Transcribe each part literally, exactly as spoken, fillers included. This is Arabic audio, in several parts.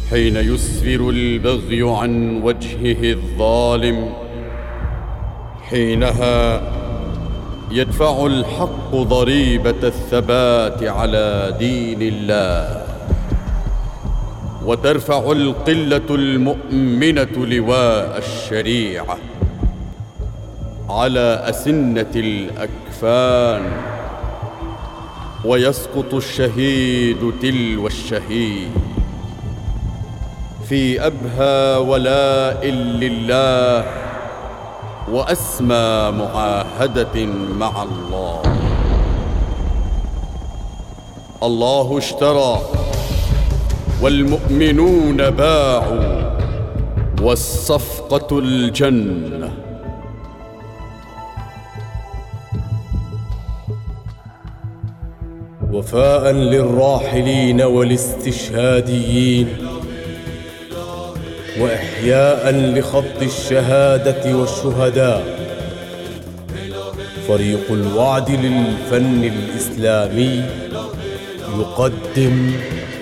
حين يسفر البغي عن وجهه الظالم، حينها يدفع الحق ضريبة الثبات على دين الله، وترفع القلة المؤمنة لواء الشريعة على أسنة الأكفان، ويسقط الشهيد تلو الشهيد في أبهى ولاء لله وأسمى معاهدة مع الله. الله اشترى والمؤمنون باعوا، والصفقة الجنة. وفاء للراحلين والاستشهاديين، وإحياء لخط الشهادة والشهداء، فريق الوعد للفن الإسلامي يقدم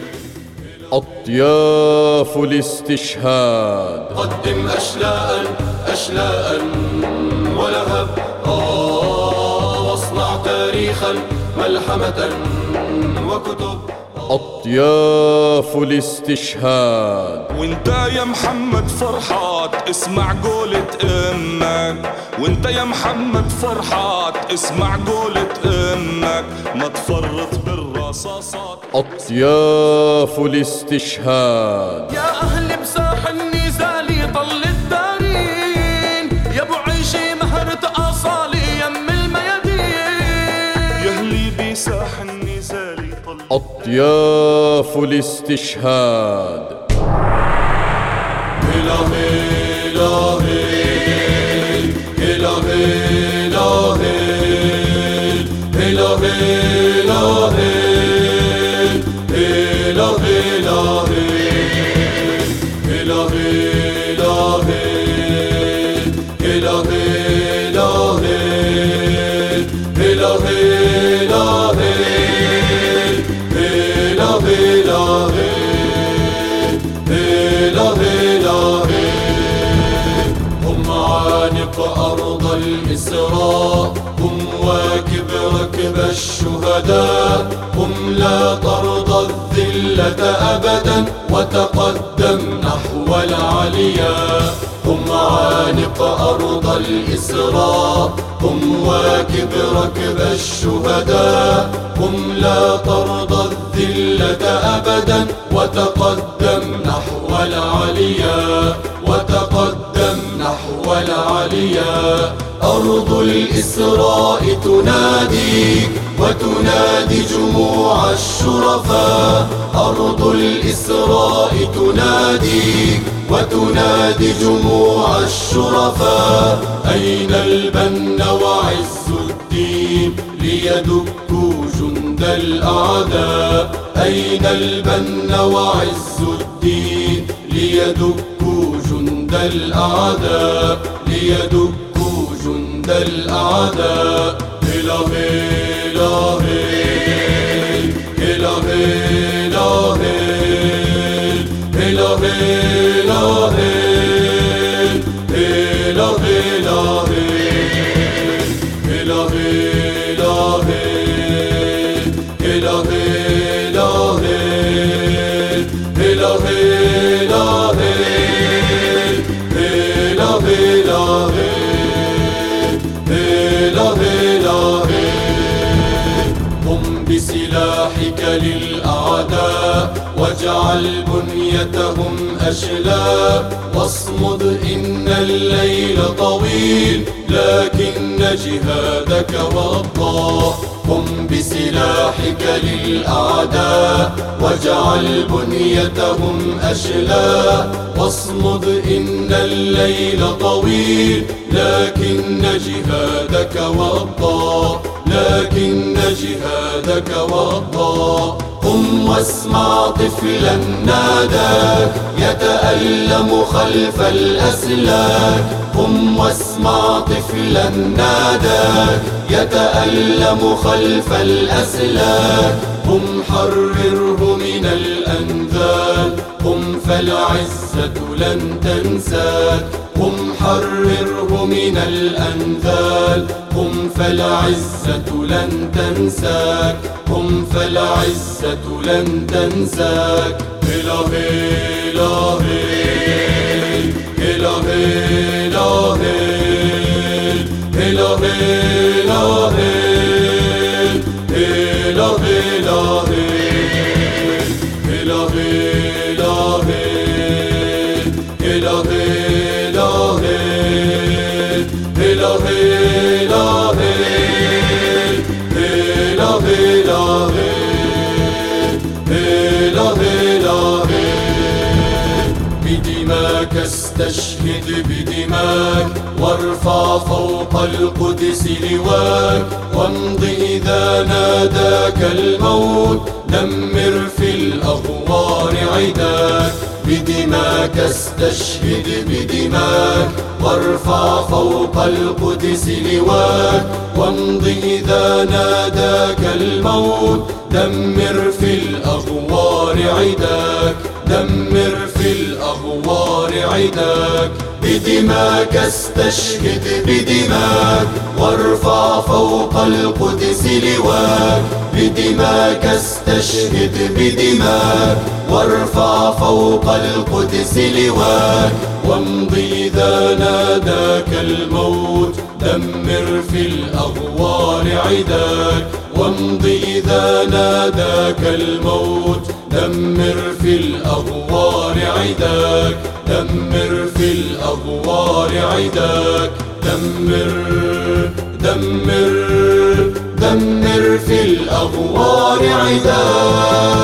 أطياف الاستشهاد. قدم أشلاء أشلاء ولهب، آه واصنع تاريخا ملحمة وكتب. أطياف الاستشهاد. وانت يا محمد فرحات اسمع قولة امك، وانت يا محمد فرحات اسمع قولة امك، ما تفرط بالرصاصات. أطياف الاستشهاد. يا أهل بساح النزال طل الدارين، يا ابو عيشي مهرة أصالي يم الميادين، يا أهلي بساح النزال طل. أطياف الاستشهاد. هلا هلا هلا هلا هلا هلا هلا أرض الإسراء، هم واكب ركب الشهداء، هم لا ترضى الذلة أبدا وتقدم نحو العليا. هم عانق أرض الإسراء، هم واكب ركب الشهداء، هم لا ترضى الذلة أبدا وتقدم نحو العليا، وتقدم نحو العليا. أرض الإسراء تناديك وتنادي جموع الشرفاء، أرض الإسراء تناديك وتنادي جموع الشرفاء. أين البن وعز الدين ليدكوا جند الأعداء، أين البن وعز الدين ليدكوا جند الأعداء، ليدكوا جند الأعداء. هلا هلا هلا هلا هلا هلا هلا هلا هلا بسلاحك للأعداء واجعل بنيتهم أشلاء، واصمد إن الليل طويل لكن جهادك وطى. قم بسلاحك للأعداء واجعل بنيتهم أشلاء، واصمد إن الليل طويل لكن جهادك وطى، لكن جهادك وطى. قم واسمع طفلا ناداك يتألم خلف الأسلاك، قم واسمع طفلا ناداك يتألم خلف الأسلاك. قم حرره من الأنذال، قم فالعزة لن تنساك. قم حرره من الأنذال، قم فالعزة لن تنساك. قم فالعزة لن تنساك. هلا هلا هيل، هلا هلا هيل، هلا هلا هيل، هلا هلا هيل، هلا هلا هيل، هلا هلا هيل، هلا هلا هيل، هلا هلا هيل، هلا هلا هيل. بدماك استشهد بدماك، وارفع فوق القدس لواك، وامض إذا ناداك الموت، دمر في الأغوار عداك. بدماك استشهد بدماك، وارفع فوق القدس لواك، وامض إذا ناداك الموت، دمر في الأغوار عداك. دمر في الأغوار عداك. بدماك استشهد بدماك، وارفع فوق القدس لواك. بدماك استشهد بدماك، وارفع فوق القدس لواك، وامض إذا ناداك الموت، دمر في الأغوار عداك. وامض إذا ناداك الموت، دمر في الأغوار عداك. دمر في الأغوار عداك. دمر دمر دمر في الأغوار عداك.